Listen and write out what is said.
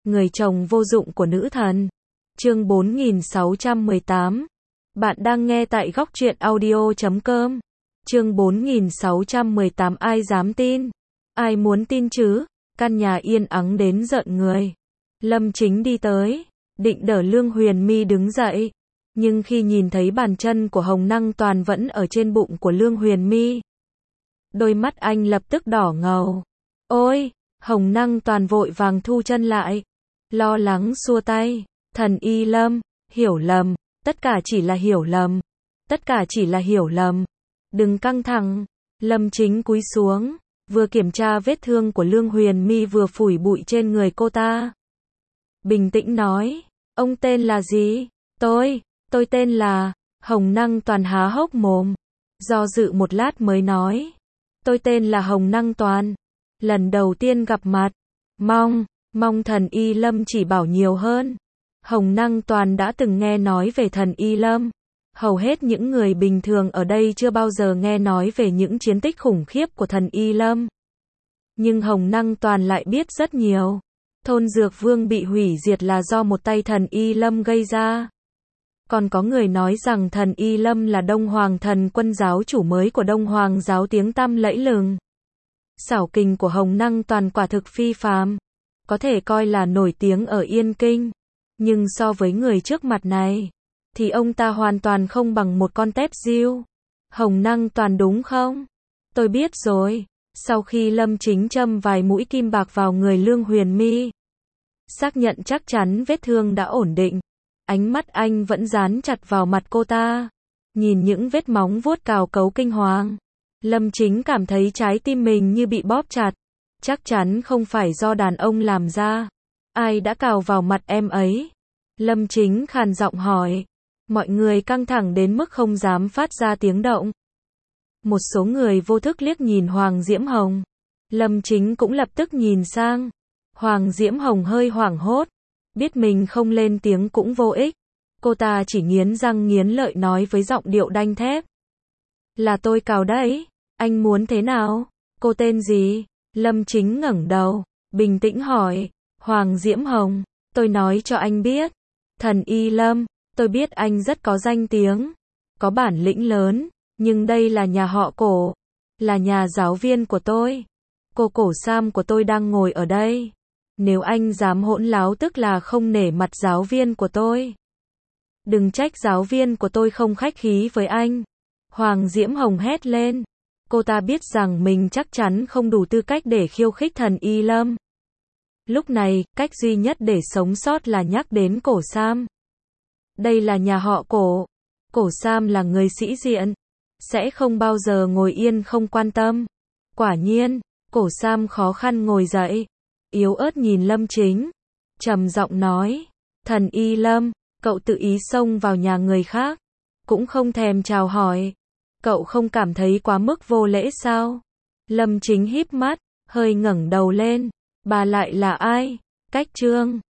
Người chồng vô dụng của nữ thần. Chương 4618. Bạn đang nghe tại góc truyện audio.com. Chương 4618. Ai dám tin? Ai muốn tin chứ? Căn nhà yên ắng đến rợn người. Lâm Chính đi tới, định đỡ Lương Huyền My đứng dậy, nhưng khi nhìn thấy bàn chân của Hồng Năng Toàn vẫn ở trên bụng của Lương Huyền My, đôi mắt anh lập tức đỏ ngầu. Ôi! Hồng Năng Toàn vội vàng thu chân lại, lo lắng xua tay. Thần Y Lâm, hiểu lầm, tất cả chỉ là hiểu lầm, tất cả chỉ là hiểu lầm. Đừng căng thẳng. Lâm Chính cúi xuống, vừa kiểm tra vết thương của Lương Huyền My vừa phủi bụi trên người cô ta. Bình tĩnh nói, ông tên là gì? Tôi tên là... Hồng Năng Toàn há hốc mồm, do dự một lát mới nói. Tôi tên là Hồng Năng Toàn. Lần đầu tiên gặp mặt, mong thần Y Lâm chỉ bảo nhiều hơn. Hồng Năng Toàn đã từng nghe nói về thần Y Lâm. Hầu hết những người bình thường ở đây chưa bao giờ nghe nói về những chiến tích khủng khiếp của thần Y Lâm. Nhưng Hồng Năng Toàn lại biết rất nhiều. Thôn Dược Vương bị hủy diệt là do một tay thần Y Lâm gây ra. Còn có người nói rằng thần Y Lâm là Đông Hoàng Thần Quân giáo chủ mới của Đông Hoàng giáo tiếng tăm lẫy lừng. Xảo kình của Hồng Năng Toàn quả thực phi phàm, có thể coi là nổi tiếng ở Yên Kinh. Nhưng so với người trước mặt này, thì ông ta hoàn toàn không bằng một con tép diêu. Hồng Năng Toàn đúng không? Tôi biết rồi. Sau khi Lâm Chính châm vài mũi kim bạc vào người Lương Huyền My, xác nhận chắc chắn vết thương đã ổn định, ánh mắt anh vẫn dán chặt vào mặt cô ta. Nhìn những vết móng vuốt cào cấu kinh hoàng, Lâm Chính cảm thấy trái tim mình như bị bóp chặt. Chắc chắn không phải do đàn ông làm ra. Ai đã cào vào mặt em ấy? Lâm Chính khàn giọng hỏi. Mọi người căng thẳng đến mức không dám phát ra tiếng động. Một số người vô thức liếc nhìn Hoàng Diễm Hồng. Lâm Chính cũng lập tức nhìn sang. Hoàng Diễm Hồng hơi hoảng hốt, biết mình không lên tiếng cũng vô ích. Cô ta chỉ nghiến răng nghiến lợi nói với giọng điệu đanh thép. Là tôi cào đấy, anh muốn thế nào? Cô tên gì? Lâm Chính ngẩng đầu, bình tĩnh hỏi. Hoàng Diễm Hồng, tôi nói cho anh biết. Thần Y Lâm, tôi biết anh rất có danh tiếng, có bản lĩnh lớn, nhưng đây là nhà họ Cổ, là nhà giáo viên của tôi. Cô Cổ Sam của tôi đang ngồi ở đây. Nếu anh dám hỗn láo tức là không nể mặt giáo viên của tôi. Đừng trách giáo viên của tôi không khách khí với anh. Hoàng Diễm Hồng hét lên. Cô ta biết rằng mình chắc chắn không đủ tư cách để khiêu khích thần Y Lâm. Lúc này, cách duy nhất để sống sót là nhắc đến Cổ Sam. Đây là nhà họ Cổ. Cổ Sam là người sĩ diện, sẽ không bao giờ ngồi yên không quan tâm. Quả nhiên, Cổ Sam khó khăn ngồi dậy, yếu ớt nhìn Lâm Chính, trầm giọng nói. Thần Y Lâm, cậu tự ý xông vào nhà người khác, cũng không thèm chào hỏi. Cậu không cảm thấy quá mức vô lễ sao? Lâm Chính híp mắt, hơi ngẩng đầu lên. Bà lại là ai? Cách Trương.